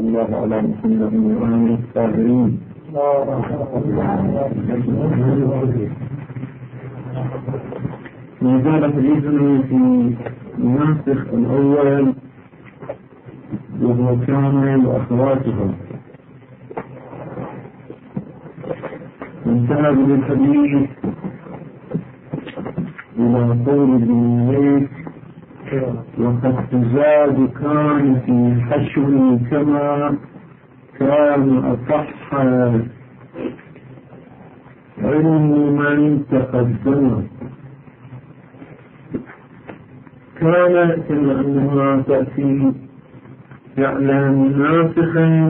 الله على محمد وآله الطاهرين. ما زال حديثنا في الناسخ الأول وهو كان وأخواته. انتهى بالحديث إلى قول ابن وقد تزاد كان في حشو كما كان أصح علم من تقدم. كان كما أنها تأتي فعلا ناسخا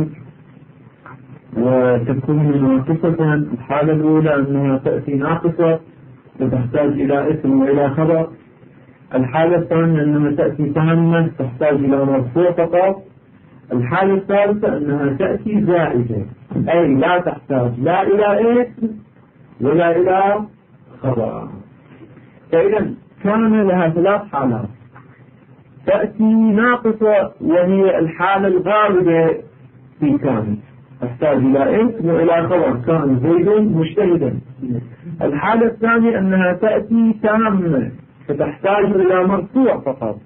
وتكون ناقصة. الحالة الأولى أنها تأتي ناقصة وتحتاج إلى اسم وإلى خبر. الحالة الثانية أنها تأتي تامة تحتاج إلى مرفوع فقط. الحالة الثالثة أنها تأتي زائدة أي لا تحتاج لا إلى اسم ولا إلى خبر. فإذا كان لها ثلاث حالات. تأتي ناقصة وهي الحالة الغالبة في كان تحتاج إلى اسم وإلى خبر، كان زيد مجتهدا. الحالة الثانية أنها تأتي تامة فتحتاج إلى مرفوع فقط.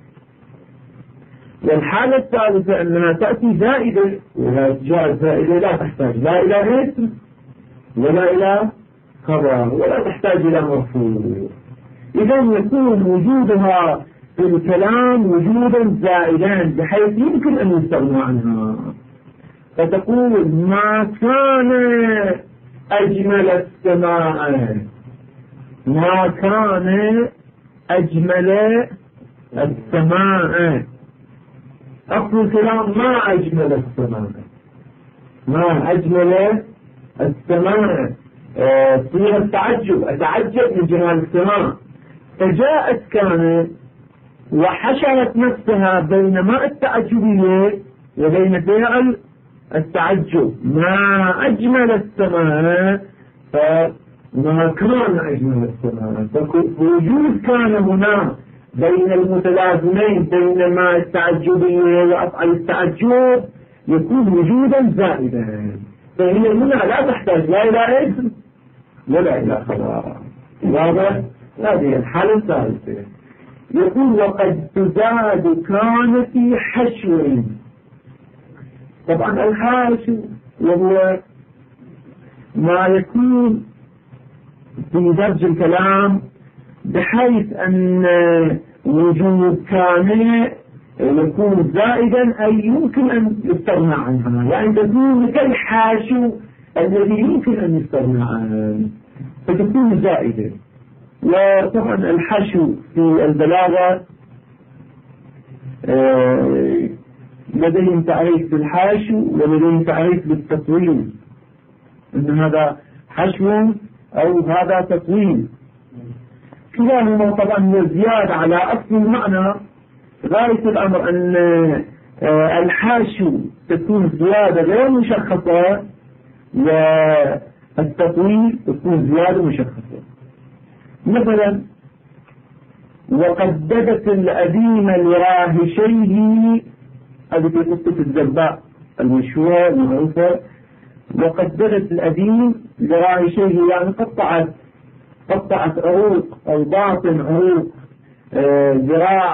والحالة الثالثة أنها تأتي زائدة، وإذا جاءت زائدة لا تحتاج لا إلى اسم ولا إلى خبر ولا تحتاج إلى مرفوع. إذا يكون وجودها في الكلام وجودا زائدا بحيث يمكن أن يستغنى عنها. فتقول ما كان أجمل السماء، ما كان أجمل السماء. أصل الكلام ما أجمل السماء، ما أجمل السماء. فيها التعجب، أتعجب من جمال السماء. فجاءت كان وحشرت نفسها بين ما التعجبية وبين فعل التعجب. ما أجمل السماء فما كان أجمل السماء. فوجود كان هنا بين المتلازمين بين ما التعجبية وأفعل التعجب يكون وجودا زائدا. فهي هنا لا تحتاج لا إلى اسم ولا إلى خبر. واضح؟ هذه الحالة الثالثة. يقول وقد تزاد كان في حشو. طبعا الحاشو وهو ما يكون في درج الكلام بحيث أن وجود كان يكون زائدا أي يمكن أن يستغنى عنها، يعني تكون كالحاشو الذي يمكن أن يستغنى عنه فتكون زائدة. وطبعا الحشو في البلاغة لديهم تعريف بالحاشو ولديهم تعريف بالتطويل، أن هذا حشو أو هذا تطويل. كلاهما طبعا يزياد على أصل المعنى. غاية الأمر أن الحاشو تكون زيادة غير مشخصة والتطويل تكون زيادة مشخصة. مثلا وقددت الأديم لراهشيه، هذه في قصة الزباء المشهورة المعروفة. وقددت الأديم لراهشيه يعني قطعت عروق أو باطن عروق ذراع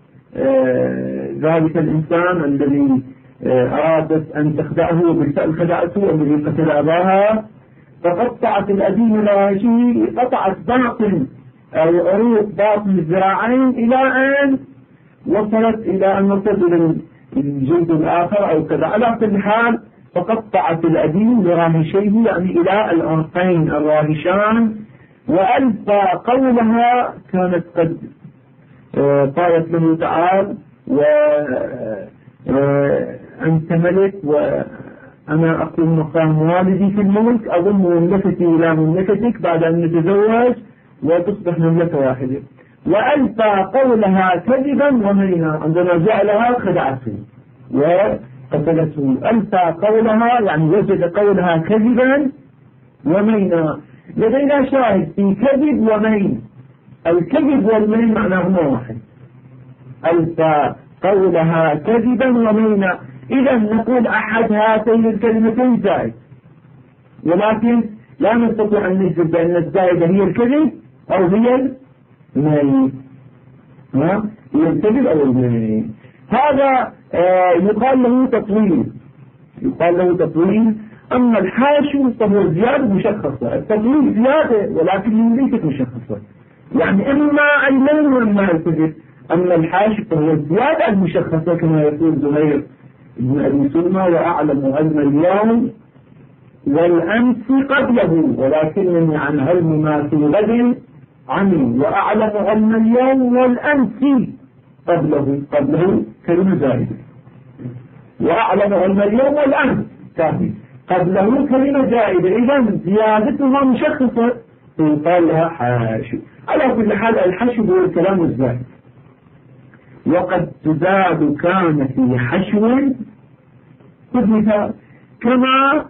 ذلك الإنسان الذي أرادت أن تخدعه وبالفعل خدعته الذي قتل أباها. فقطعت الأديم لراهشيه، قطعت باطن أو عروق باطن الذراعين إلى أن وصلت إلى أن وصلت إلى الجلد الآخر أو كذا. على كل حال فقطعت الأديم لراهشيه يعني إلى العنقين الراهشان. وألقى قولها كانت قد قالت له تعال وأنت ملك وأنا أقول مقام والدي في الملك، أظن مملكتي إلى مملكتك بعد أن نتزوج وتصبح مملكة واحدة. وألقى قولها كذبا ومينا، عندما جعلها خدعته وقتلته. ألقى قولها يعني وجد قولها كذبا ومينا. لدينا شاهد في كذب ومين. الكذب والمين معناهما واحد. ألقى قولها كذبا ومينا إذا نقول أحد هاتين الكلمتين زائد، ولكن لا نستطيع أن نجزم بأن الزائدة هي الكذب أو هي الميت. هي الكذب أو الميت. هذا يقال له تطويل، يقال له تطويل. أما الحاشو فهو زيادة مشخصة، التطويل زيادة ولكن ليست مشخصة، يعني إما الميت وإما الكذب. أما الحاشو فهو الزيادة المشخصة كما يقول زهير بن أبي سلمى: وأعلم علم اليوم والأمس قبله ولكنني عن علم ما في غد عني، وأعلم علم اليوم والأمس قبله كلمة زائدة، وأعلم علم اليوم والأمس كافي، قبله كلمة زائدة، إذا زيادتها مشخصة يقال لها حاشو. على كل حال الحشو هو الكلام الزائد. وقد تزاد كان في حشو مثال كما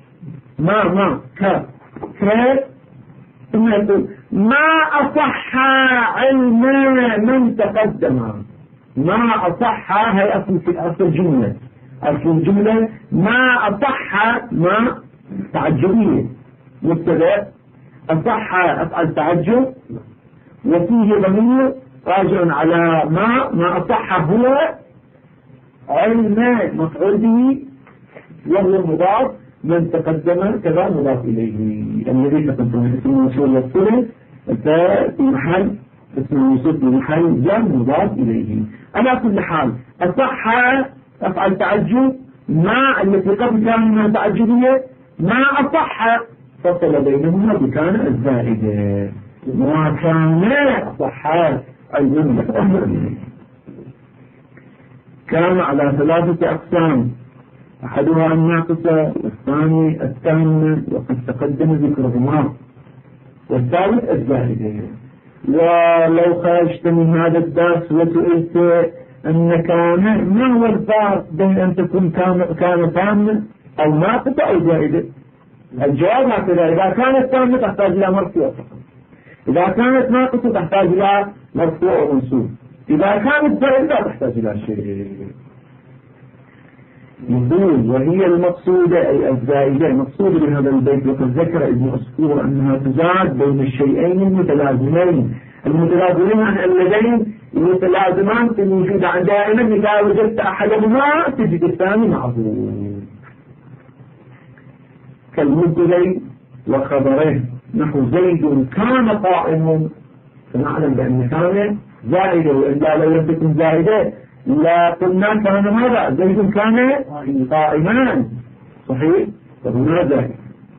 ثم يقول ما أصح علم من تقدم. ما أصح هي أصل الجملة، أصل الجملة ما أصح، ما تعجبية مبتدأ، أصح أفعل تعجب وفيه ضمير راجع على ما أصح هو علم مفعول به وهو مضاف، من تقدم كذا مضاف إليه. الذي تقدم اسم الموصول والصلة في محل اسم الموصول في محل جر مضاف إليه. على كل حال أصح أفعل تعجب، ما التي قبل كان من تعجبية، ما أصح فصل بينهما بكان الزائدة، ما كان أصح علم. كان على ثلاثة أقسام: أحدها الناقصة، والثاني التامة وقد تقدم ذكرهما، والثالث الزائدة. ولو خرجت من هذا الدرس وسئلت أن كان، ما هو الفرق بين أن تكون كان تامة أو ناقصة أو زائدة؟ الجواب هكذا: إذا كانت تامة تحتاج إلى مرفوع فقط، إذا كانت ناقصة تحتاج إلى مرفوع ومنصوب، إذا كانت زائدة تحتاج إلى شيء. يقول وهي المقصودة أي الزائدة مقصودة بهذا البيت. وقد ذكر ابن عصفور أنها تزاد بين الشيئين المتلازمين اللذين المتلازمان في الوجود دائما، إذا وجدت أحدهما تجد الثاني معه، كالمبتدأ وخبره نحو زيد كان قائم، فنعلم بأن كان زائدة، وإلا لو لم تكن زائدة لا قلنا كان هذا زيد كان قائمان، صحيح؟ فهنا زائد.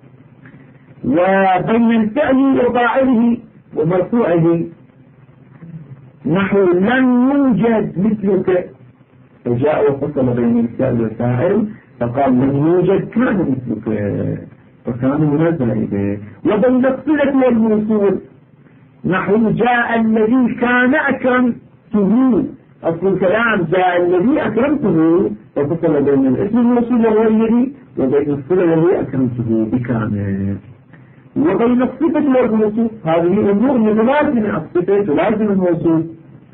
وبين الفعل وفاعله ومرفوعه نحو لم يوجد مثلك، فجاء وفصل بين الفعل والفاعل فقال لم يوجد كان مثلك، فكان هنا زائد. وبين الصلة والموصول نحو جاء الذي كان أكرمته، أصل الكلام جاء الذي أكرمته، وفصل بين الاسم الموصول وهو الذي وبين الصلة وهو أكرمته بكامل. وبين الصفة والموصول هذه أمور متلازمة، الصفة تلازم الموصول.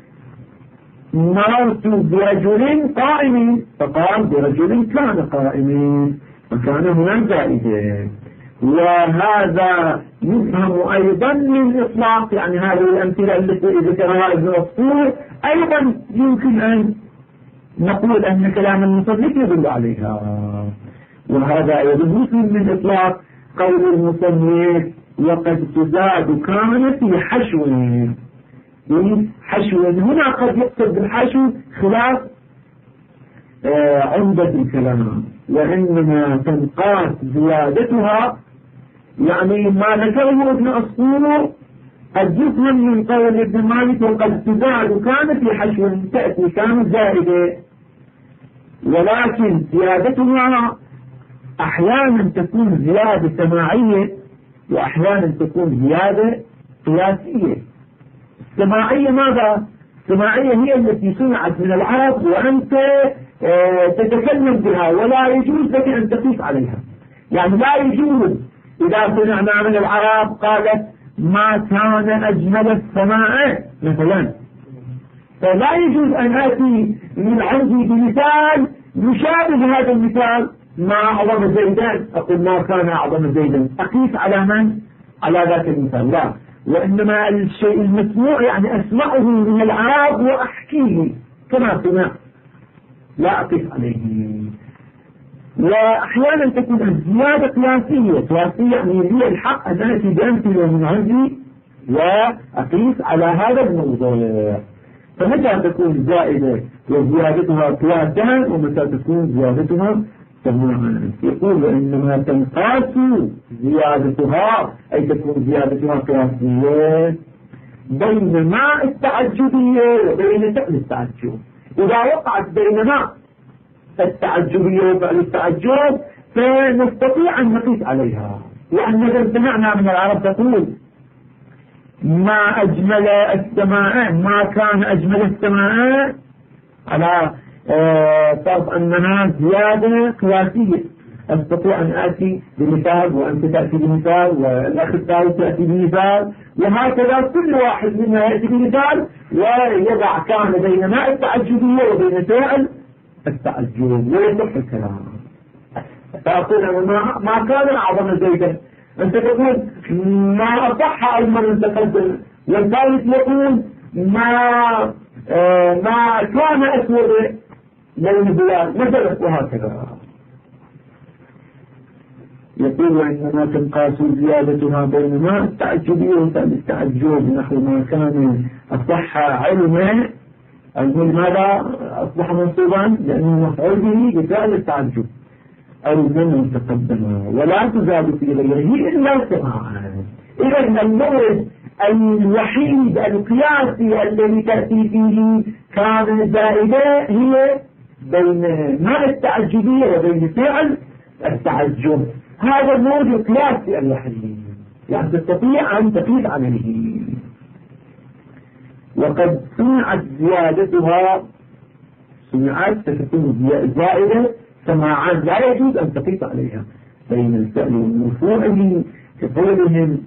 مررت برجل قائم فقال برجل كان قائم، فكان هنا زائدة. وهذا يفهم أيضا من إطلاق، يعني هذه الأمثلة التي ذكرها ابن عصفور أيضا يمكن أن نقول أن كلام المصنف يدل عليها. وهذا أيضا يفهم من إطلاق قول المصنف وقد تزاد كان في حشو. حشو هنا قد يقصد بالحشو خلاف عمدة الكلام، وإنما تنقاس زيادتها، يعني ما ذكره ابن عصفور قد يفهم من قول ابن مالك وقد تزاد كان في حشو تأتي كان زائدة، ولكن زيادتها أحيانا تكون زيادة سماعية وأحيانا تكون زيادة قياسية. السماعية ماذا؟ السماعية هي التي صنعت من العرب وأنت تتكلم بها ولا يجوز لك أن تقيس عليها، يعني لا يجوز إذا سمعنا من العرب قالت ما كان أجمل السماء مثلا، فلا يجوز أن آتي من عندي بمثال يشابه هذا المثال ما أعظم زيدا، أقول ما كان أعظم زيدا، أقيس على من؟ على ذاك المثال، لا، وإنما الشيء المسموع يعني أسمعه من العرب وأحكيه كما سمع، لا أقيس عليه. وأحيانا تكون الزيادة قياسية يعني هي الحق أن أتي بأمثلة من عندي وأقيس على هذا الموضوع. فمتى تكون زائدة وزيادتها قياسا، ومتى تكون زيادتها سماعا؟ يقول إنما تنقاس زيادتها، أي تكون زيادتها قياسية بين ما التعجبية وبين فعل التعجب. إذا وقعت بين ما التعجبية وفعل التعجب فنستطيع أن نقيس عليها، لأننا سمعنا من العرب تقول ما أجمل السماء، ما كان أجمل السماء، على فرض أنها زيادة قياسية. أستطيع أن آتي بمثال وأنت تأتي بمثال والأخ الثالث تأتي بمثال، وهكذا كل واحد منا يأتي بمثال ويضع كان بين ما التعجبية وبين فعل التعجب ويصح الكلام. فأقول أنا ما كان أعظم زيدا، أنت تقول ما أصح المن تقدم، والثالث يقول ما كان أسود لون بلاد مثلا، وهكذا. يقول وإنما تنقاس زيادتها بين ما التعجبية وفعل التعجب، نحو ما كان أصح علما، المهم ماذا أصبح منصوبا لأنه مفعول به بفعل التعجب أو من تقدم، ولا تزاد في غيره إلا سماعا. إذا المورد الوحيد القياسي الذي تأتي فيه كان زائدة هي بين ما التعجبية وبين فعل التعجب، هذا المورد القياسي الوحيد، يعني تستطيع أن تقيس عليه. وقد سمعت زيادتها، سمعت ستكون زائدة سماعا، لا يجوز أن تقيس عليها بين الفعل والمرفوع كقولهم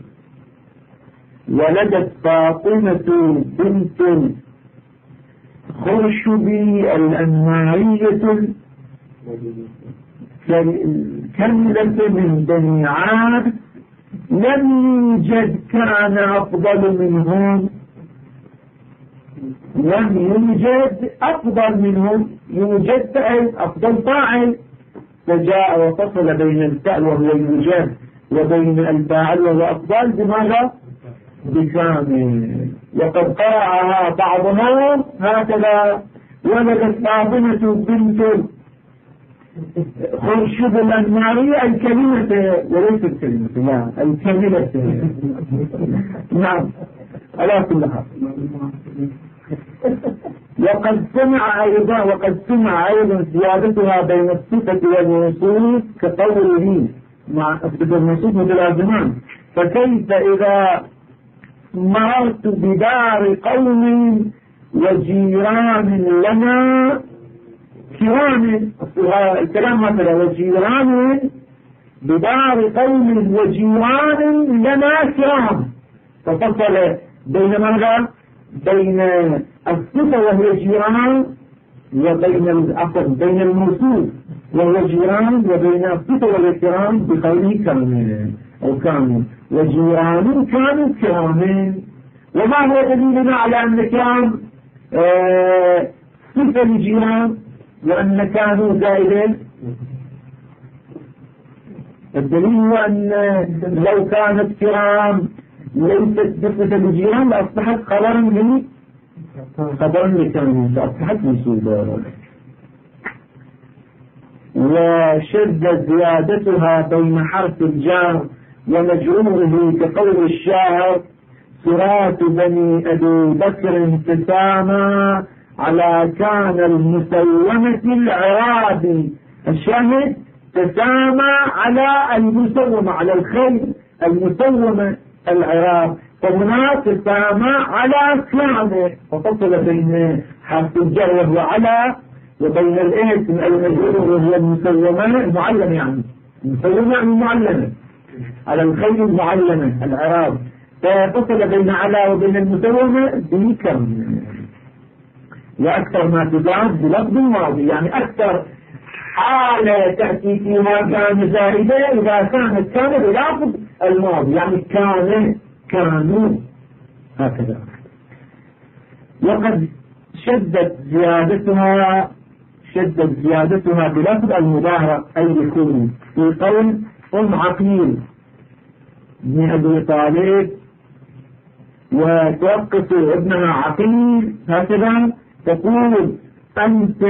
ولدت فاطمة بنت خرشبي الأنمارية كملة من بني عاد، لم يوجد كان أفضل منهم، لم يوجد أفضل منهم، يوجد فعل أفضل فاعل، فجاء وفصل بين الفعل وهو يوجد وبين الفاعل وهو أفضل بماذا؟ بكامل. وقد قرأها بعضهم هكذا ولدت فاطمة بنت خرشب الأنمارية الكلمة وليس الكلمة، لا الكلمة. نعم على كل حال. وقد سمع أيضا زيادتها بين الصفة والموصوف كقوله مع الصفة والموصوف متلازمان، فكيف إذا مررت بدار قوم وجيران لنا كرام، الكلام هكذا وجيران بدار قوم وجيران لنا كرام، ففصل بين ماذا؟ بين الصفة وهي جيران وبين الأصل بين الموصوف وهو جيران وبين الصفة والكرام بقوله كامل أو كامل، وجيران كانوا كرامين. وما هو دليلنا على أن كان صفة لجيران وأن كانوا زائدين؟ الدليل هو أن لو كانت كرام ليست صفة لجيران لأصبحت خبرا لكانوا فأصبحت منصوبة. وشد زيادتها بين حرف الجار ومجروره كقول الشاعر صراط بني أبي بكر تسامى على كان المسومة العرابي، الشاهد تسامى على المسومة، على الخيل المسومة العراب، فهناك تسامى على كان، ففصل بين حرف الجر وهو على وبين الاسم المجرور وهو المسومة المعلمة، يعني المسومة يعني معلمة على الخيل المعلمة العراب، ففصل بين على وبين المسومة بكم. وأكثر ما تزاد بلفظ الماضي، يعني أكثر حالة تأتي فيها كان زائدة إذا كان بلفظ الماضي، يعني كانوا هكذا. وقد شدت زيادتها بلفظ المضارع أي يكون في قول عقيل بن أبي طالب وتوقف ابنها عقيل هكذا تقول أنت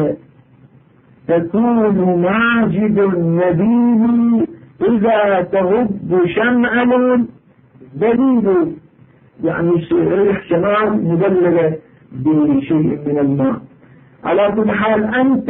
تكون ماجد نبيل إذا تغب شمعل دليل، يعني ريح شمال مبلغة بشيء من الماء. على كل حال أنت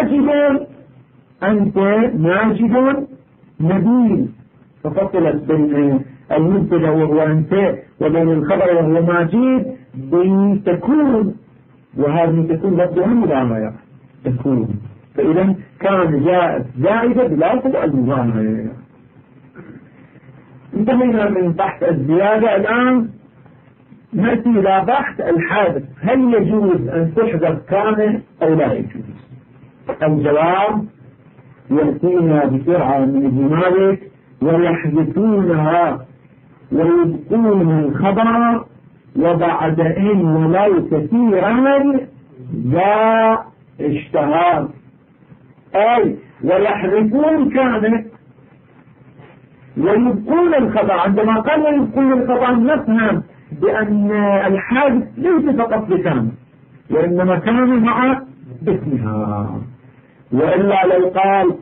ماجد نبيل، ففصلت بين المبتدا وهو أنت وبين الخبر وهو ماجد بتكون، وهذه تكون لفظها مضارع تكون، فإذا كان جاءت زائدة بلفظ المضارع. انتهينا من بحث الزيادة. الآن نأتي إلى بحث الحادث، هل يجوز أن تحذف كان أو لا يجوز؟ الجواب يأتينا بسرعة من ابن مالك: ويحذفونها ويبقون الخبر وبعد إن ولو كثيرا ذا اشتهار. أي ويحذفون كان ويبقون الخبر. عندما قال ويبقون الخبر نفهم بأن الحادث ليس فقط بكان، وإنما كان مع اسمها. وإلا لو قال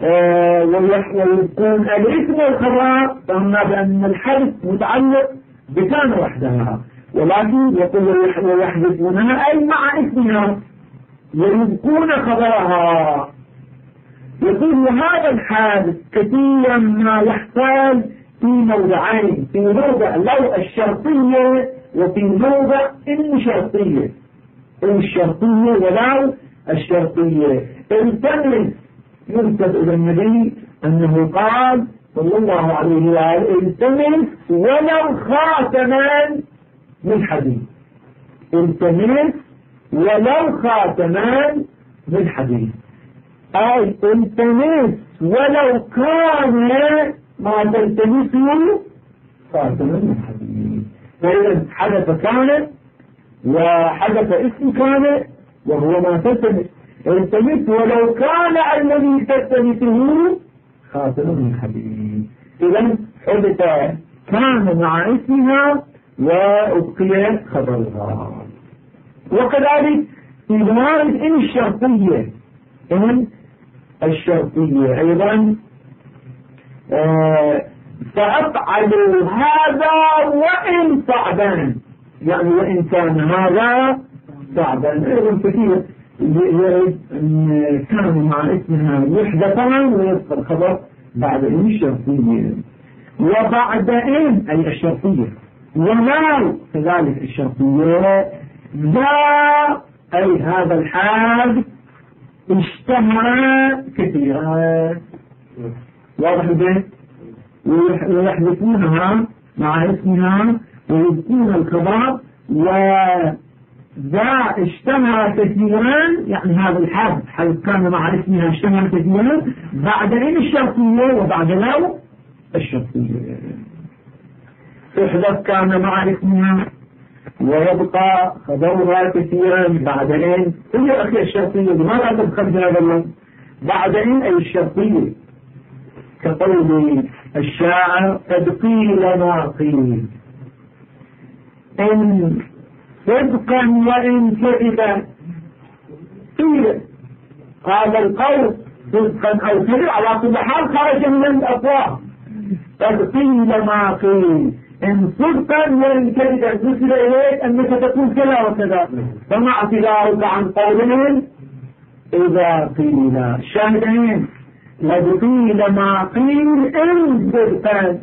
ويبقون الاسم والخبر فهمنا بأن الحادث متعلق بكان وحدها، ولكن يقول ويحذفونها أي مع اسمها ويبقون خبرها. يقول وهذا الحادث كثيرا ما يحصل في موضعين: في موضع لو الشرطية وفي موضع إن شرطية. الشرطية ولو الشرطية. التمس ينسب إلى النبي أنه قال صلى الله عليه وآله: التمس ولو خاتما من حديد. التمس ولو خاتما من حديد، أي التمس ولو كان ما تلتمسه خاتما من حديد. فإذا حدث كان وحدث اسم كان وهو ما تلتمس. التمس ولو كان الذي تلتمسه خاتما من حديد. إذا حدث كان مع اسمها وأبقي خبرها. وكذلك في موارد إن الشرطية، إن الشرطية أيضا فأفعل هذا وإن صعبا، يعني وإن كان هذا صعبا. أيضا كثير يريد أن كان مع اسمها يحدثان ويبقى الخبر بعد إن الشرطية. وبعد إن أي الشرطية، ولو كذلك الشرطية، ذا أي هذا الحال اشتهر كثيرا. واضح البيت؟ ويحذفونها مع اسمها ويبقون الخبر. وذا اشتهر كثيرا، يعني هذا الحال حيث كان مع اسمها اشتهر كثيرا بعد إن الشرطية وبعد لو الشرطية. تحذف كان مع اسمها ويبقى خبرها كثيرا بعدين. هي أخي الشرطية لماذا تدخل هذا اللفظ بعدين أي الشرطية؟ كقول الشاعر: قد قيل ما قيل إن صدقا وإن كذبا. قيل هذا القول صدقا أو كذبا على كل حال خرج من الأفواه. قد قيل ما قيل إن صدقا وإن كذبا، نسل إليك أنك تقول كذا وكذا، فما اعتذارك عن قولهم إذا قيل. شاهدين: قد قيل ما قيل إن صدقا،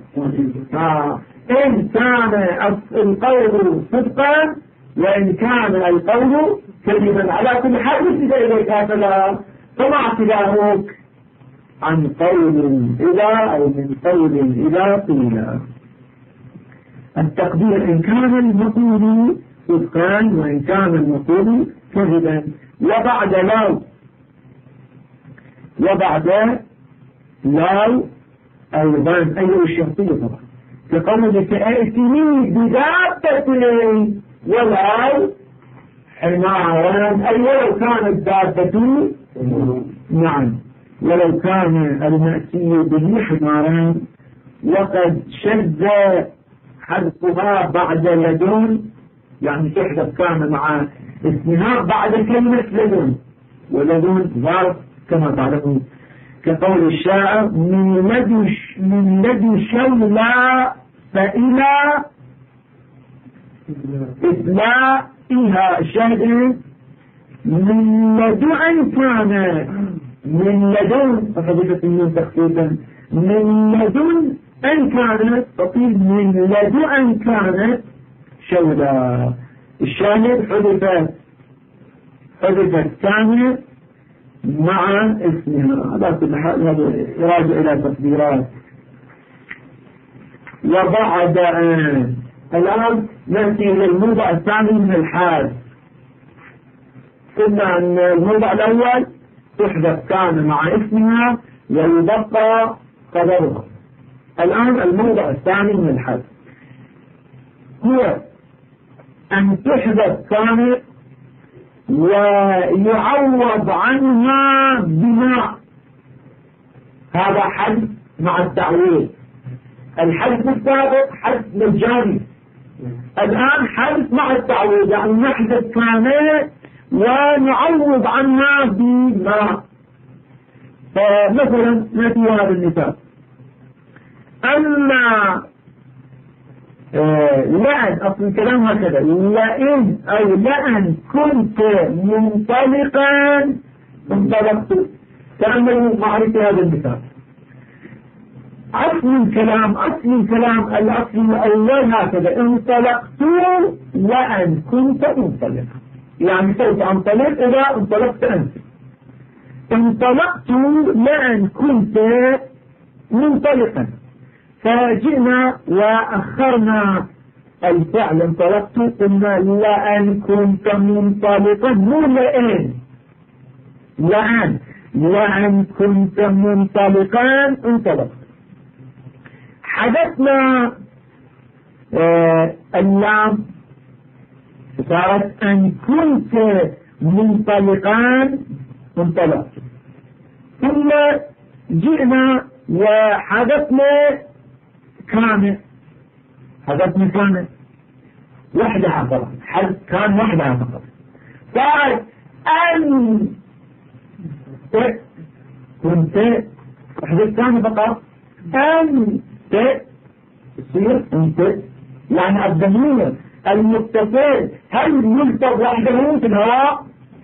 إن كان القول صدقا وإن كان القول كذبا. على كل حال نسل إليك هكذا، فما اعتذارك عن قول إذا أو من قول إذا قيل. التقدير: إن كان المقول صدقا وإن كان المقول كذبا. وبعد لو وبعد لا أيضا أي الشرطية طبعا كقولك ائتني بدابة ولو حمارا أي ولو كانت دابة نعم ولو كان المأتي به حمارا وقد شذ حذفها بعد لدن يعني تحذف كان مع اسمها بعد كلمة لدن ولدن ظرف كما تعلمون كقول الشاعر من لدي شولى فإلى إطلاقها شهد من لدن كان من لدن فحدثت النون تخفيفا من لدن أن كانت تطيب من لدن أن كانت شولى الشاهد حذفت كانت مع اسمها على كل حال هذا يراجع إلى تقديرات. وبعد الآن نأتي إلى الموضع الثاني من الحال. قلنا أن الموضع الأول تحذف كان مع اسمها ويبقى قدرها. الآن الموضع الثاني من الحال هو أن تحذف كان ويعوض عنها بما هذا حذف مع التعويض. الحذف السابق حذف مجاني الآن حذف مع التعويض يعني نحذف كان ونعوض عنها بما. فمثلا نأتي هذا المثال أما لأن أصل الكلام هكذا لئن أو لأن كنت منطلقا انطلقت. تأملوا معرفة هذا المثال. أصل الكلام الأصل الأول هكذا انطلقت لأن كنت منطلقا يعني سوف أنطلق إذا انطلقت أنت. انطلقت لأن كنت منطلقا فجئنا وأخرنا الفعل انطلقت قلنا لأن كنت منطلقا مو لأن كنت منطلقا انطلقت. حدثنا اللام صارت أن كنت منطلقا انطلقت. ثم جئنا وحدثنا كان وحدها فقط كان وحدها فقط صارت أن كنت وحدة ثانية فقط أن تصير أنت يعني الضمير المتصل هل يلفظ وحده في الهواء؟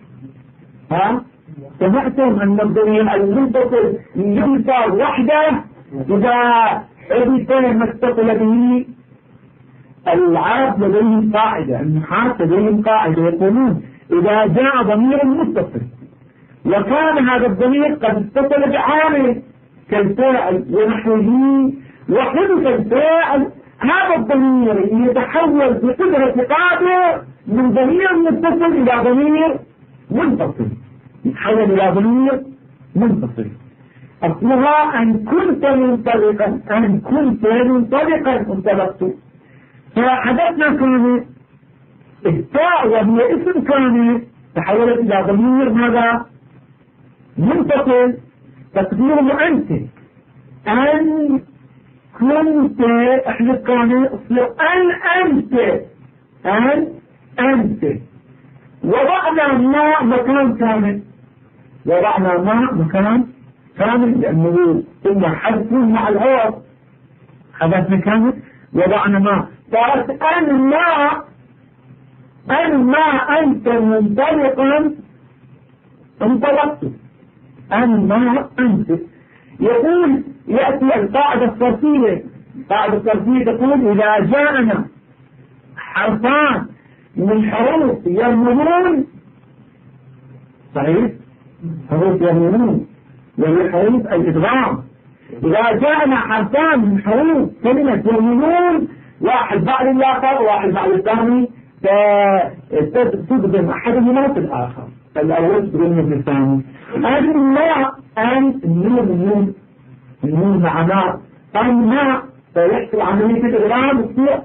سمعتم أن الضمير المتصل يلفظ وحده إذا حدث ما اتصل به. العرب لديهم قاعدة النحاة لديهم قاعدة يقولون إذا جاء ضمير متصل وكان هذا الضمير قد اتصل بعامل كالفاعل ونحوه وحدث الفاعل هذا الضمير يتحول بقدرة قادر من ضمير متصل إلى ضمير منفصل يتحول إلى ضمير منفصل. أصلها أن كنت منطلقا انطلقت. فحدثنا كان التاء وهي اسم كان تحولت إلى ضمير ماذا؟ منفصل تقديره أنت أن كنت احذف كان اصله أن أنت وضعنا ما مكان كامل لأنه ثم حذف مع العوض حذفنا كامل وضعنا ما صارت أن ما أنت منطلقا انطلقت أن ما أنت. يقول يأتي القاعدة الصرفية تقول إذا جاءنا حرفان من حروف يرمون صحيح حروف يرمون وهي حروف الإدغام. إذا جاءنا حرفان من حروف كلمة يرمون واحد بعد الآخر واحد بعد الثاني فتقدم أحدهما في الآخر الأول تقدم في الثاني. النون معناه أما، فيحصل عملية الإغرام تصير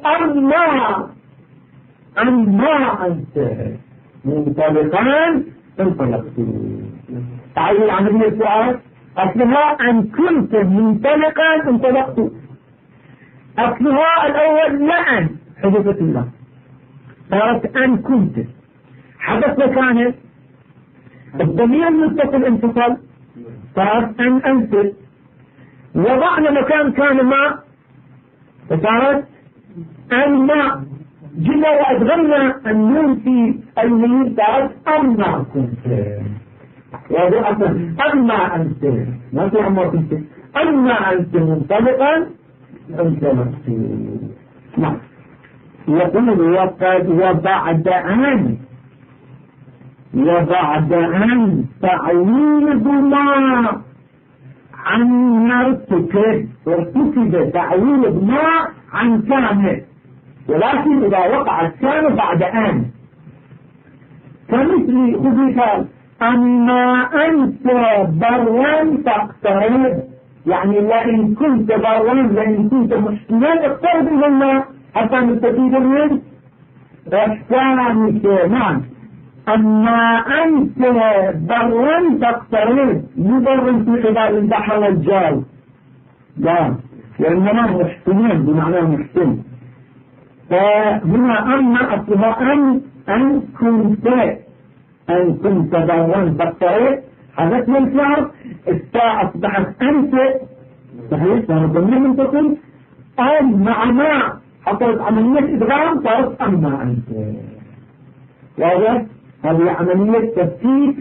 أما أنت منطلقان انطلقتوا. تعالوا عملية السؤال أصلها أن كنت منطلقا انطلقتوا. أصلها الأول لأن حدثت الله، صارت أن كنت حدث مكانه الضمير المتصل انفصل، صارت أن أنت وضعنا مكان كان ما، فصارت أن ما. جينا وأدغمنا النون في الميم، صارت أما كنت. أما أنت ما في أما كنت، أما أنت منطلقا انطلقت. نعم. يقول وقد وبعد أن تعويض ما عن ارتكب تعويض ما عن كان، ولكن إذا وقعت كان بعد أن كمثل خذ أما أنت برا فاقترب، يعني لئن كنت برا لئن كنت محسنا اقترب إلى الله حتى نستفيد من إحسانك. نعم. أما أنت برا تقترب، مبر في خلال البحر والجار، لا، لأننا محسنين بمعنى محسن. فهنا أما أصلها أن كنت برا تقترب، حدث من الفعل التاء أصبحت أنت، صحيح، صار الضمير منتصل. مع ما حصلت عملية إدغام صارت أما أنت. واضح؟ هذه عملية ترتيب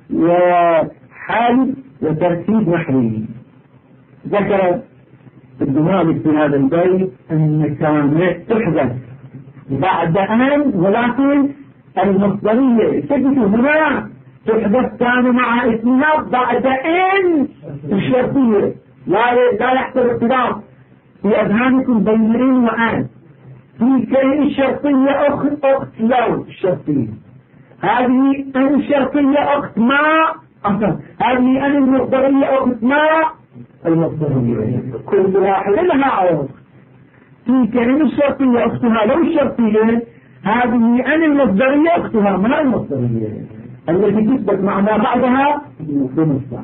وحل وترتيب نحوي. ذكر الدماغ في هذا البيت أن كانت تحدث بعد أن، ولكن المصدرية تجد هنا تحدث كان مع اسمها بعد أن الشرطية. لا يحصل اختلاف في أذهانكم بين إن وأن. في كلمة الشرطية أخت لو الشرطية، هذه أن الشرطية أخت ما أصلا، هذه أن المصدرية أخت ما المصدرية، كل واحد لها عوض. في كلمة الشرطية أختها لو الشرطية، هذه أن المصدرية أختها ما المصدرية التي تثبت مع ما بعدها بمصدر.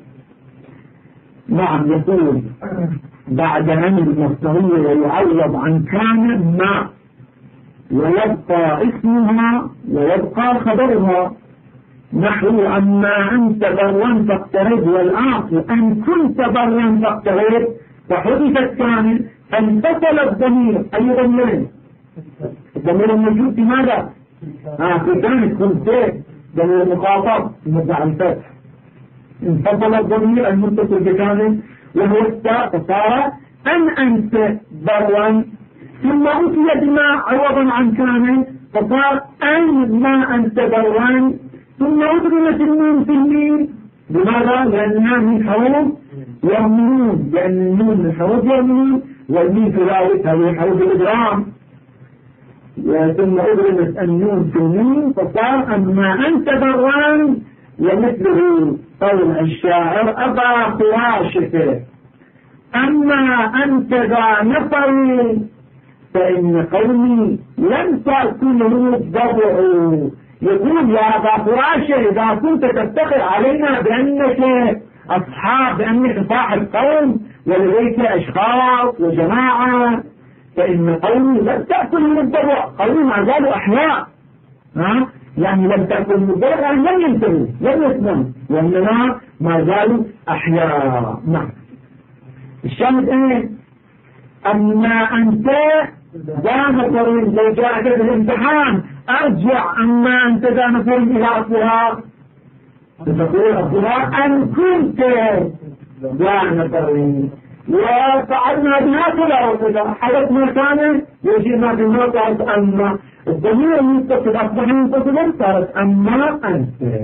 نعم. يقول بعد أن المصدرية ويعوض عن كان ما، ويبقى اسمها ويبقى خبرها، نحو أما أنت برا تقترب، والآخر أن كنت برا تقترب، فحدثت كان فانفصل الضمير. أي ضمير؟ الضمير الموجود في ماذا؟ في كانت كنت ضمير مخاطب مدعى الفتح. انفصل الضمير المتصل بكان وهو التاء، فصار أن أنت برا، ثم أتي بما عوضا عن كان فصار أن ما أنت برا، ثم أدرمت النون في الميم. لماذا؟ لأنها من حروف يرمون، لأن النون من حروف يرمون والميم كذلك هذه حروف الإدغام. ثم أدرمت النون في الميم فصار أما أنت برا، ومثله قول الشاعر أبا فراشك أما أنت ذا نفر، فإن قومي لم تأكله الضبع. يقول يا أبا فراشة إذا كنت تفتخر علينا بأنك أصحاب، بأنك صاحب قوم ولديك أشخاص وجماعة، فإن قومي لم تأكلهم الضبع، قومي ما زالوا أحياء. يعني لم تأكلهم الضبع يعني لم ينتهوا لم يسلموا، وإنما ما زالوا أحياء. نعم. الشاهد ايه؟ أما أنت ذا نفر، لو جاءك الامتحان أرجع أما أنت ذا نفر إلى أصلها، تقول أصلها أن كنت ذا نفر، وفعلنا بها كلا حدث ما كان يجينا بالموقع. أما الضمير المتصل أصبح منتصلا، صارت أما أنت.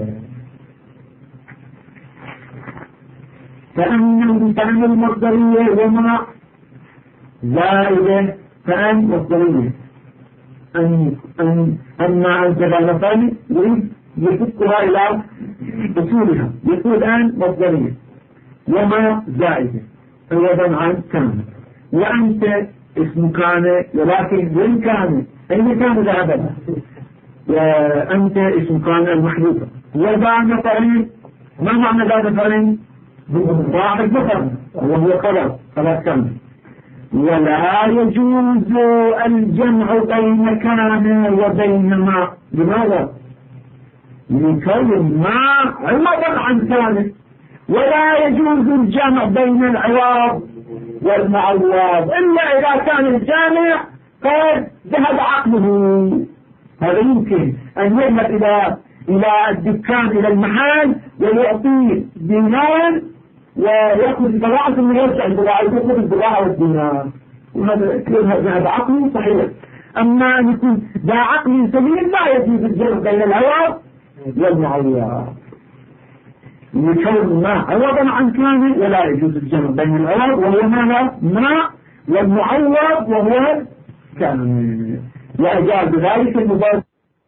فأن المصدرية وما زائدة، فأن مصدرية أما أنت بانفاني يفكها إلى أصولها، يقول أن مصدرية وما زائدة عوضا عن كان. وأنت اسم كان ولكن وين كان أين كان ذهبا، وأنت اسم كان المحذوفة. وذا نفرين، ما معنى ذا نفرين؟ واحد نفر وهو خلاص كان. ولا يجوز الجمع بين كان وبين ما. لماذا؟ لكون ما عوضا عن كان، ولا يجوز الجمع بين العوض والمعوض إلا إذا كان الجامع قد ذهب عقله. هذا يمكن أن يذهب إلى الدكان إلى المحل ويعطيه دينار ويأخذ البضاعة ثم يرجع البضاعة يأخذ البضاعة والدينار، وهذا ذهب عقله صحيح. أما أن يكون ذا عقل سليم لا يجوز الجمع بين العوض والمعوض، لكون ما عوضا عن كان ولا يجوز الجمع بين العوض وهو ما والمعوض وهو كان. وأجاب ذلك المبادر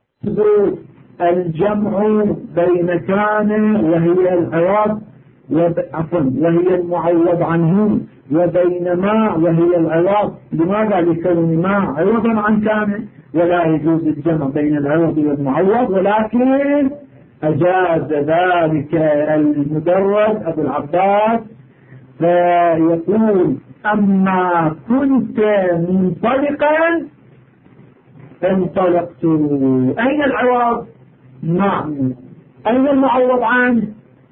الجمع بين كان وهي العوض وهي المعوض عنه وبين ما وهي العوض. لماذا؟ لكون ما عوضا عن كان ولا يجوز الجمع بين العوض والمعوض، ولكن أجاز ذلك المدرس أبو العباس فيقول أما كنت منطلقا فانطلقت. أين العوض؟ نعم. أين المعوض عنه؟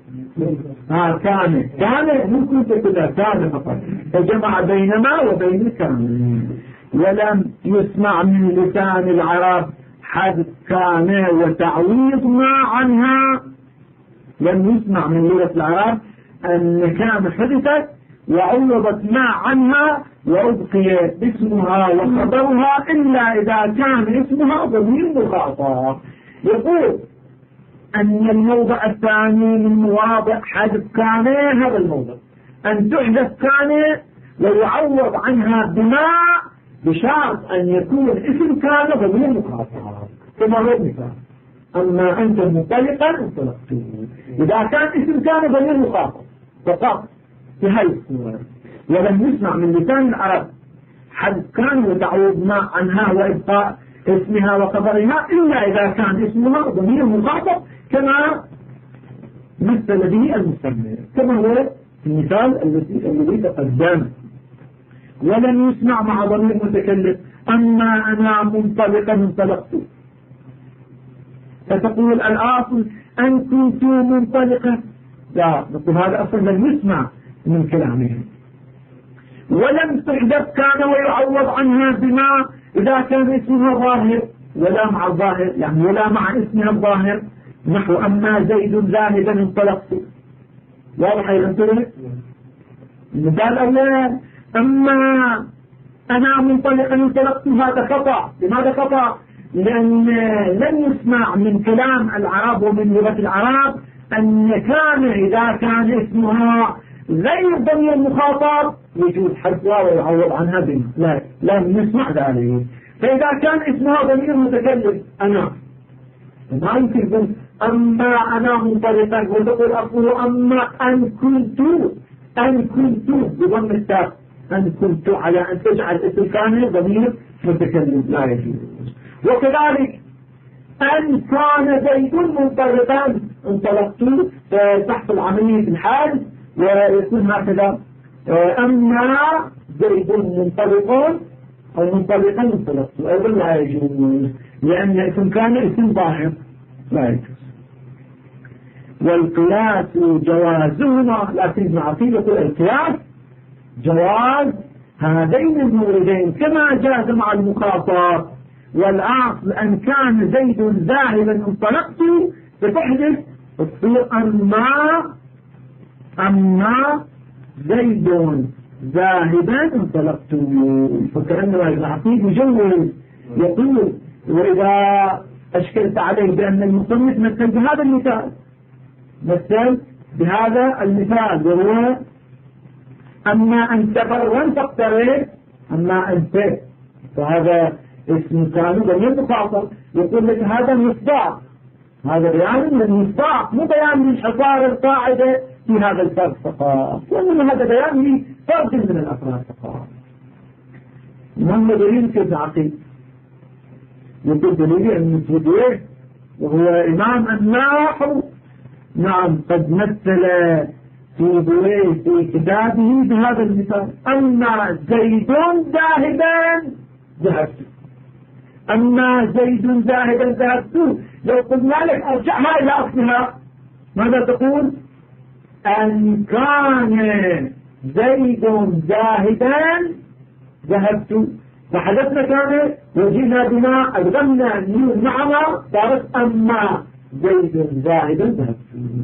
كان ممكن تقول كان فقط، فجمع بين ما وبين كان. ولم يسمع من لسان العرب حذف كان وتعويض ما عنها. لم يسمع من لغة العرب أن كان حدثت وعوضت ما عنها وأبقي اسمها وخبرها إلا إذا كان اسمها ضمير مخاطب. يقول أن الموضع الثاني من مواضع حذف كان هذا الموضع، أن تحذف كان ويعوض عنها بما بشرط أن يكون اسم كان ضمير مخاطب كما هو مثال. أما أنت منطلقا انطلقت، إذا كان اسم كان ضمير مخاطب فقط في هذه الصورة. ولم يسمع من لسان العرب حذف كان وتعويض ما عنها وإبقاء اسمها وخبرها إلا إذا كان اسمها ضمير مخاطب كما مثل به المسمى، كما هو المثال الذي تقدم. ولم يسمع مع ضمير متكلم أما أنا منطلقا انطلقت، فتقول الأصل أن كنت منطلقا، لا نقول هذا أصلا لم يسمع من كلامهم. ولم تحدث كان ويعوض عنها بما إذا كان اسمها ظاهر، ولا مع الظاهر يعني ولا مع اسمها الظاهر، نحو أما زيد ذاهبا انطلقت. واضح يا انتبه؟ المثال الأول أما أنا منطلقا انطلقت هذا خطأ. لماذا خطأ؟ لأن لم يسمع من كلام العرب ومن لغة العرب أن كان إذا كان اسمها غير ضمير المخاطب يجوز حذفها ويعوض عنها بما، لا نسمع ذلك. فإذا كان اسمها ضمير متكلم أنا ما يمكن أما أنا منطلقا وتقول أقول أما أن كنت بضم التاء أن كنت على أن تجعل اسم كان ضمير متكلم لا يجوز. وكذلك أن كان زيد منطلقا انطلقت تحت العملية في الحال ويكون هكذا أما زيد منطلق أو منطلقا انطلقت أيضا لا يجوز، لأن اسم كان اسم ظاهر لا يجوز. والقياس جوازهما، لكن ابن عقيل يقول القياس جواز هذين الموردين كما جاز مع المخاطب. والأصل أن كان زيد ذاهبا انطلقت فتحدث تصير أما زيد ذاهبا انطلقت. فكأن ابن عقيل يجوز يقول وإذا أشكلت عليه بأن المصنف مثل بهذا المثال، مثل بهذا المثال وهو أما أنت فروا تقترب أما أنت، فهذا اسم كان ضمير مخاطب. يقول لك هذا مصداق، هذا بيان للمصداق مو بيان من حصار القاعدة في هذا الفرق فقط، وإنما هذا بيان فرد من الأفراد فقط. ما هو دليل في العقيد؟ يقول دليل أن سيبويه وهو إمام النحو نعم قد مثل سيبويه في كتابه بهذا المثال: أما زيد ذاهبا ذهبت، أما زيد ذاهبا ذهبت. لو قلنا لك أرجعها إلى أصلها ماذا تقول؟ أن كان زيد ذاهبا ذهبت، فحدثنا كان وجينا بما أدغمنا النون معنا صارت أما زيد ذاهبا ذهبت.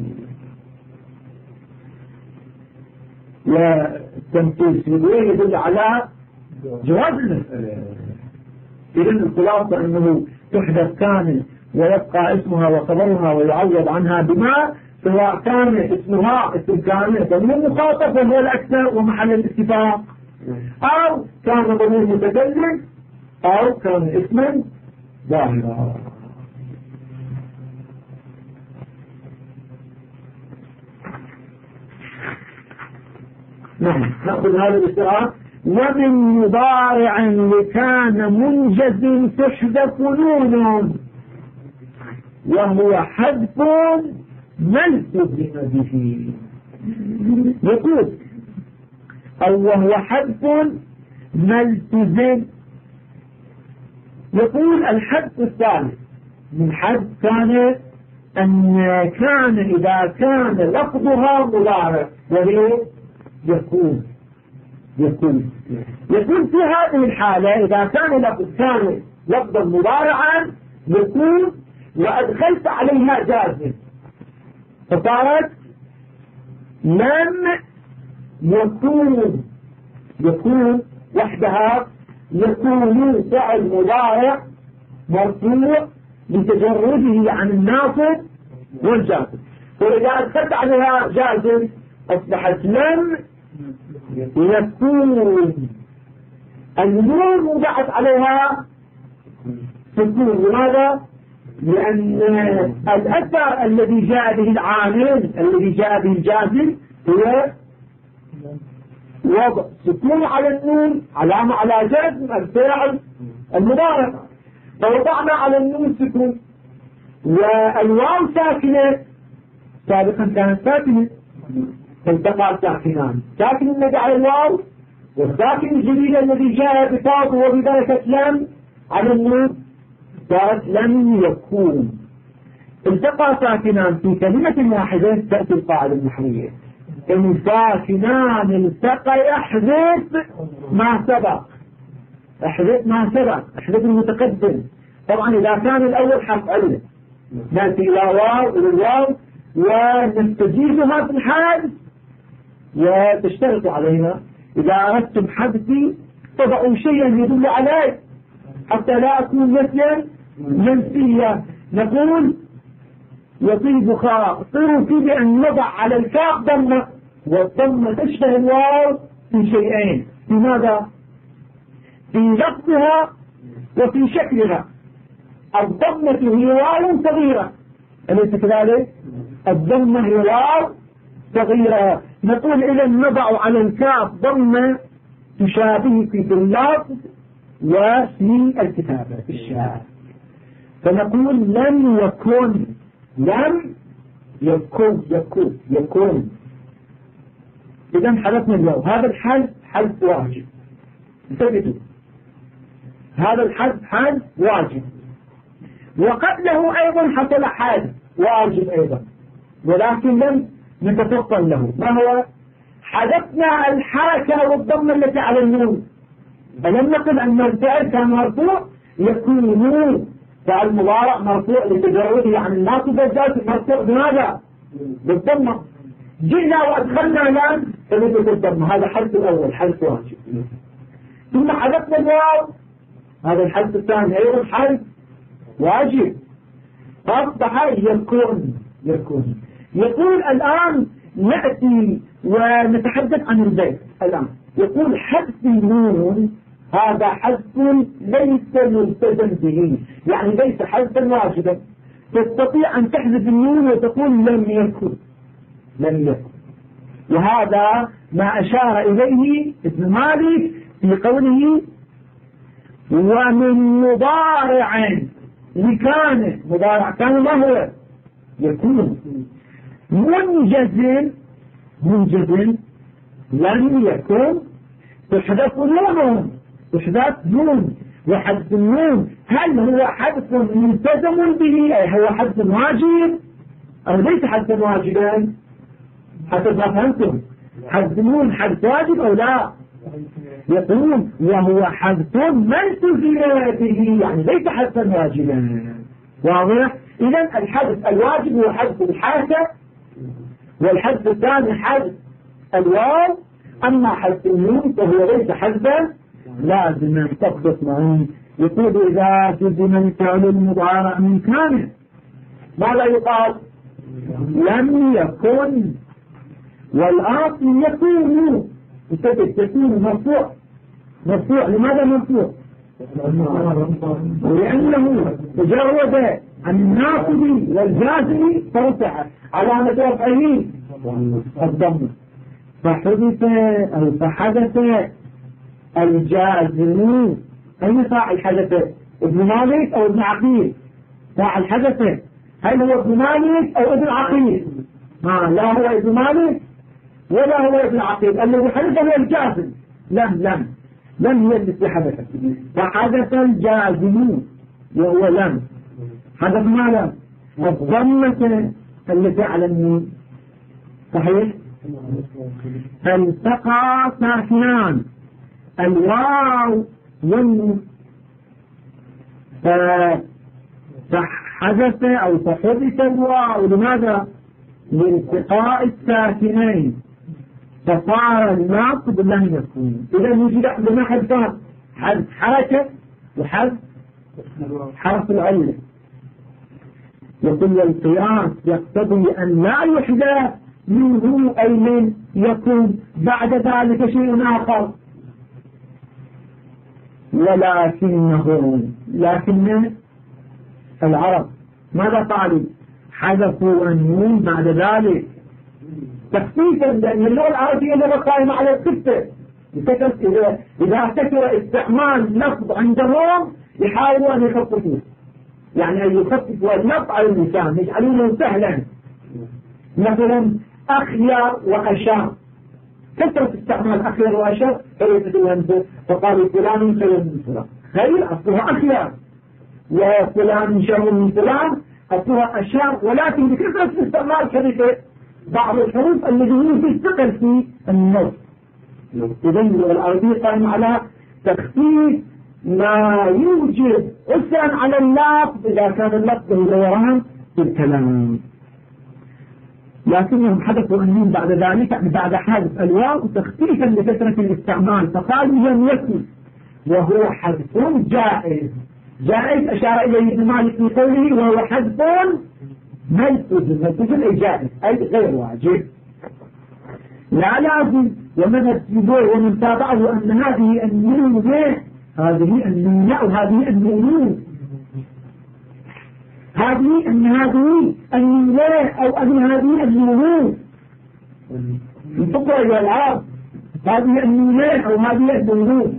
والتمثيل سيبويه يدل على جواز المسألة. إذن الخلاصة أنه تحدث كان ويبقى اسمها وخبرها ويعوض عنها بما، سواء كان اسمها اسم كان ضمير مخاطب وهو الأكثر ومحل الاتفاق، أو كان ضمير متكلم، أو كان اسما ظاهرا. نعم نأخذ هذا الاستعارة. ومن مضارع لكان منجز تحذف نون وهو حذف ما التزم به. يقول أو وهو حذف ما التزم. يقول الحذف الثالث من حذف كان أن كان إذا كان لفظها مضارع وهي يكون في هذه الحالة إذا كان لفظا مضارعا يكون وأدخلت عليها جازم فصارت لم يكون وحدها يكون فعل مضارع مرفوع لتجرده عن الناصب والجازم، وإذا أدخلت عليها جازم أصبحت لم يكون. النون وضعت عليها سكون. لماذا؟ لأن الأثر الذي جاء به العامل الذي جاء به الجازم هو وضع سكون على النون علامة على جزم الفعل المضارع، فوضعنا على النون سكون. والواو ساكنة سابقا كانت ساكنة فالتقى ساكنان، ساكن الذي على الواو والساكن الجديد الذي جاء بفاض وببركة لم على النون صارت لم يكون. التقى ساكنان في كلمة واحدة تأتي القاعدة النحوية: إن ساكنان التقى يحذف ما سبق. احذف المتقدم. طبعا إذا كان الأول حرف علة نأتي إلى الواو ونستجيزها في الحال وتشترط علينا إذا أردتم حذفي تضعوا شيئا يدل عليه حتى لا أكون مثلا منسيا. نقول يطيب خاطرك بأن نضع على الكاف ضمة، والضمة تشبه الواو في شيئين: في ماذا؟ في لفظها وفي شكلها. الضمة هي واو صغيرة، أليس كذلك؟ الضمة هي واو صغيرة. نقول إذا نضع على الكاف ضمة تشابه في اللفظ وفي الكتابة في الشعر، فنقول لم يكون. إذا حدثنا الواو. هذا الحذف حذف واجب، انتبهوا، هذا الحذف حذف واجب. وقبله أيضا حصل حذف واجب أيضا، ولكن لم نتفصل له. ما هو؟ حذفنا الحركة والضمة التي على النون، فلم نقل أن الفعل كان مرفوع يكون فعل مضارع مرفوع لتجرده عن الناصب والجازم مرفوع بماذا؟ بالضمة. جئنا وأدخلنا لام فنثبت الضمة. هذا الحذف الأول حذف واجب. ثم حذفنا الواو، هذا الحذف الثاني أيضا حذف واجب، فأصبح يكون. يقول الآن نأتي ونتحدث عن البيت. الآن يقول حذف النون هذا حذف ليس ملتزم به، يعني ليس حذفا واجبا. تستطيع أن تحذف النون وتقول لم يكن. وهذا ما أشار إليه ابن مالك في قوله ومن مضارع لكان. مضارع كان ما هو يكون منجز لم يكن تحدث نون، تحدث نون، وحذف النون هل هو حذف ملتزم به أي هو حذف واجب أو ليس حذف واجبا؟ حسب ما فهمتم حذف النون حذف واجب أو لا؟ يقول وهو حذف ما التزم به يعني ليس حذفا واجبا. واضح؟ إذن الحذف الواجب هو حذف الحركة، والحذف الثاني حذف الواو، أما حذف النون فهو ليس حذفا لازما. تضبط معي. يقول إذا جزم الفعل المضارع من كان ماذا يقال؟ لم يكن، والآصل يكون. يكون مرفوع. لماذا مرفوع؟ لأنه تجرد عن الناصب والجازم فرفع علامة رفعه الضم. فحدث أو فحدث الجازم. أين فاعل حدث؟ ابن مالك أو ابن عقيل؟ فاعل حدث هل هو ابن مالك أو ابن عقيل؟ لا هو ابن مالك ولا هو ابن عقيل. الذي حدث هو الجازم. لم هي التي حدثت. فحدث الجازم وهو لم. حدث ما لم؟ الضمة التي على النون. صحيح؟ فالتقى ساكنان الواو والنون. فحدث أو فحدث الواو لماذا؟ لالتقاء الساكنين، فصار الناصب لم يكون. إذا يوجد عندنا حذفان، حذف حركة وحذف حرف العلة. يقول القياس يقتضي أن لا يحدث منه أي من يكون بعد ذلك شيء آخر. لكن العرب ماذا فعلوا؟ حذفوا النون بعد ذلك تخفيفا، لأن اللغة العربية لغة قائمة على الخفة. إذا كثر استعمال لفظ عندهم يحاولوا أن يخففوه، يعني أن يخففوا اللفظ على اللسان يجعلونه سهلا. مثلا أخيار وأشار، كثرة استعمال أخيار وأشار فليست الهمزة، فقالوا فلان خير من فلان. خير أصلها أخيار، وفلان شر من فلان أصلها أشار، ولكن بكثرة استعمال كلمة بعض الحروف الذي يوجد الثقل في النص. إذن اللغة العربية قائمة على تخفيف ما يوجد أسرا على اللفظ إذا كان اللفظ دوران في الكلام. لكنهم حدثوا النون بعد ذلك، يعني بعد حذف الواو تخفيفا لكثرة الاستعمال، فقالوا لم يكن، وهو حذف جائز. أشار إليه ابن مالك في قوله وهو حذف ملتزم أي جائز أي غير واجب لا لازم. ومن اتبعه ومن تابعه أن هذه النون هذه النون أو هذه النون هذه أن هذه النون أو أن هذه النون انتقوا إلى العرب هذه النون أو هذه النون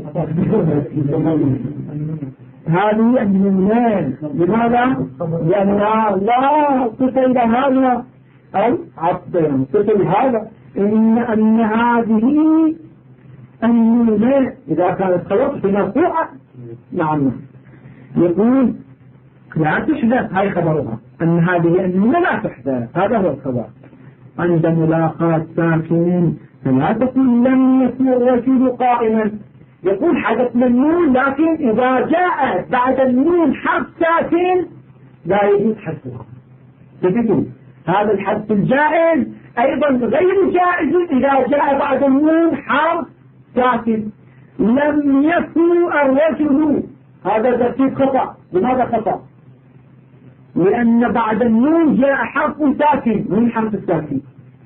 هذه النون. لماذا؟ لأن الله قتل هذا أو عبد قتل هذا أن هذه النون إذا كانت خلاص في مرفوعة. نعم. يقول لا تحدث، هاي خبرها أن هذه النون لا تحدث، هذا هو الخبر. عند ملاقاة ساكن فلا تقل لم يكن الرجل قائما. يقول حدث النون، لكن إذا جاء بعد النون حرف ساكن لا يجوز حذفها. تجدون هذا الحذف الجائز أيضا غير جائز إذا جاء بعد النون حرف ساكن. لم يكن الرجل، هذا ترتيب خطأ. لماذا خطأ؟ لأن بعد النون جاء حرف ساكن من حرف الساكن.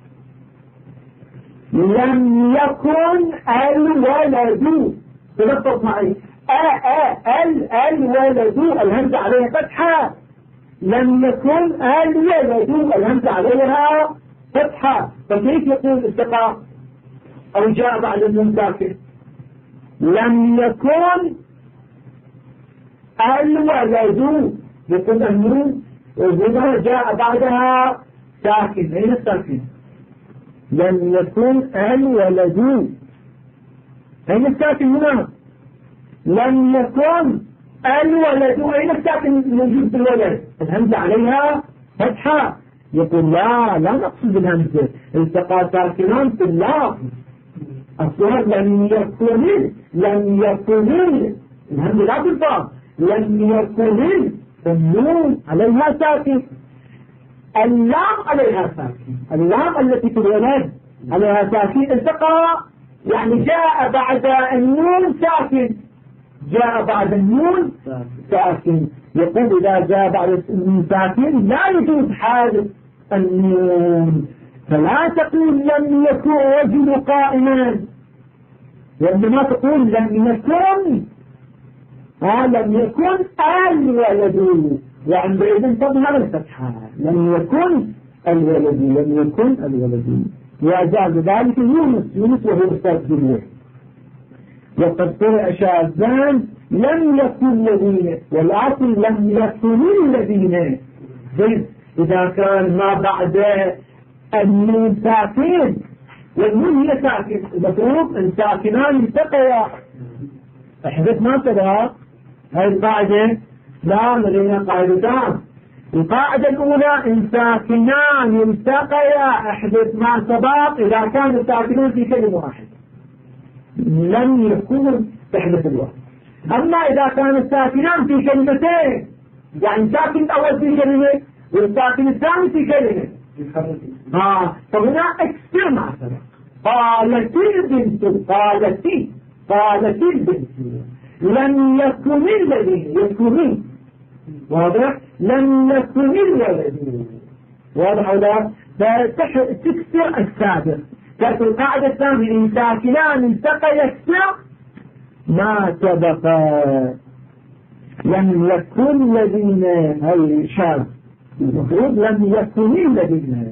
لم يكن الولد، تلفظ معي الولد الهمزة عليها فتحة. لم يكن الولد الهمزة عليها فتحة. فكيف يقول التقى أو جاء بعد النون ساكن؟ لم يكن الولد، يكون النون وهنا جاء بعدها ساكن. أين الساكن؟ لم يكن الولد، أين الساكن هنا؟ لم يكن الولد، أين الساكن موجود بالولد؟ الهمزة عليها فتحة. يقول لا نقصد الهمزة، التقى ساكنان في اللفظ. أصلا لم يكن الهمزة لا تنفع، لم يكن النون عليها ساكن، اللام عليها ساكن، اللام التي في الولد عليها ساكن. التقى يعني جاء بعد النون ساكن، جاء بعد النون ساكن. يقول إذا جاء بعد النون ساكن لا يجوز حادث النون، فلا تقول لم يكن رجل قائما، وإنما تقول لم يكن الولد، وعندئذ تظهر الفتحة. لم يكن الولد. وأجاز ذلك يونس وهو أستاذ جمهور. وقد قرأ شاذان لم يكن الذين، والأصل لم يكن الذين. إذا كان ما بعد النون ساكن والنون هي ساكن، المفروض الساكنان التقيا. احدث ما تبع هاي القاعدة، لا لدينا قاعدتان. القاعدة الأولى إن ساكنان يلتقيا احدث ما سبق إذا كان الساكنون في كلمة واحدة لم يكون تحدث الوقت. أما إذا كان الساكنان في كلمتين، يعني ساكن الأول في كلمة والساكن الثاني في كلمة، فهنا اكسر مع سبق. قالت البنت لم يكن الذين واضح، لم يكن الولد، واضح ولا؟ فتكسر السابق. كانت القاعدة الثانية إن ساكنان التقى يكسر ما سبق. لم يكن الذين، هاي شاذ، المفروض لم يكن الذين.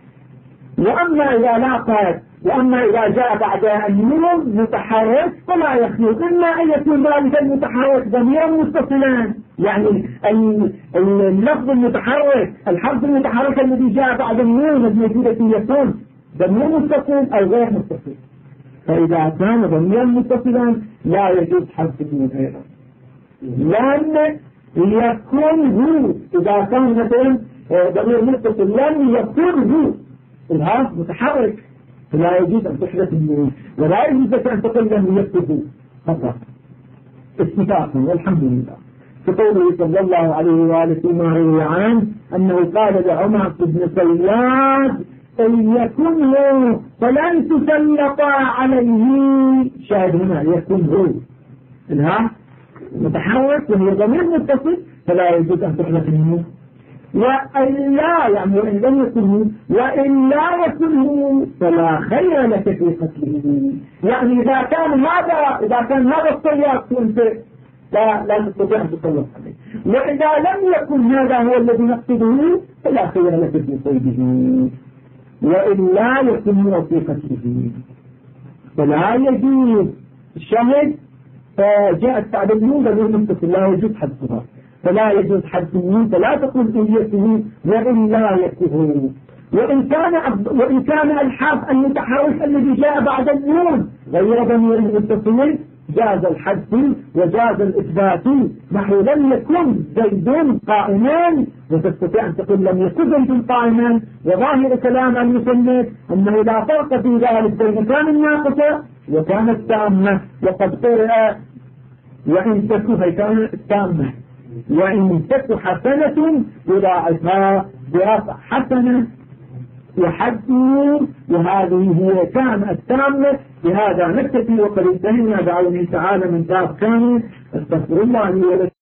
وأما إذا جاء بعد النون متحرك فلا يخلو إلا أن يكون ذلك المتحرك ضميرا متصلا، يعني اللفظ المتحرك، الحرف المتحرك الذي جاء بعد النون الموجودة يكون ضمير متصل أو غير متصل. فإذا كان ضميرا متصلا لا يجوز حذف النون أيضا، لأن يكون هو إذا كان مثلا ضمير متصل لم يكن هو الهاء متحرك، فلا يجوز أن تحدث النون، ولا يجوز أن تقول لم يكتبوا فقط اتفاقا. والحمد لله. كقوله صلى الله عليه وآله وسلم عنه أنه قال لعمر بن صياد إن يكن له فلن تسلط عليه. شاهد هنا يكن هو الهاء متحرك وهي ضمير متصل، فلا يجوز أن تحدث النون. وإلا يعني وإن لم يكنه وإلا يكنه فلا خير لك في قتله. يعني إذا كان هذا الصياد كنت لا تستطيع أن تسلط عليه، وإذا لم يكن هذا هو الذي نقصده فلا خير لك في صيده، وإلا يكنه في قتله. فلا يجوز الشاهد فجاءت بعد النون ضمير متصل لا يجوز حذفها، فلا يجوز حذف النون، فلا تقول إيته وإلا يكه. وإن كان الحرف المتحرك الذي جاء بعد النون غير ضمير متصل جاز الحذف وجاز الإثبات، نحو لم يكن زيد قائما، وتستطيع أن تقول لم يكن زيد قائما. وظاهر كلام المصنف أنه لا فرق في ذلك بين كان الناقصة وكانت تامة. وقد قرأ وإن تكن هي كانت تامة، وإن تك حسنة يضاعفها ضعف حسنة وحسن، وهذه هي كان التامة. بهذا نكتفي وقد انتهينا بعونه تعالى من باب كامل. استغفر الله لي ولكم.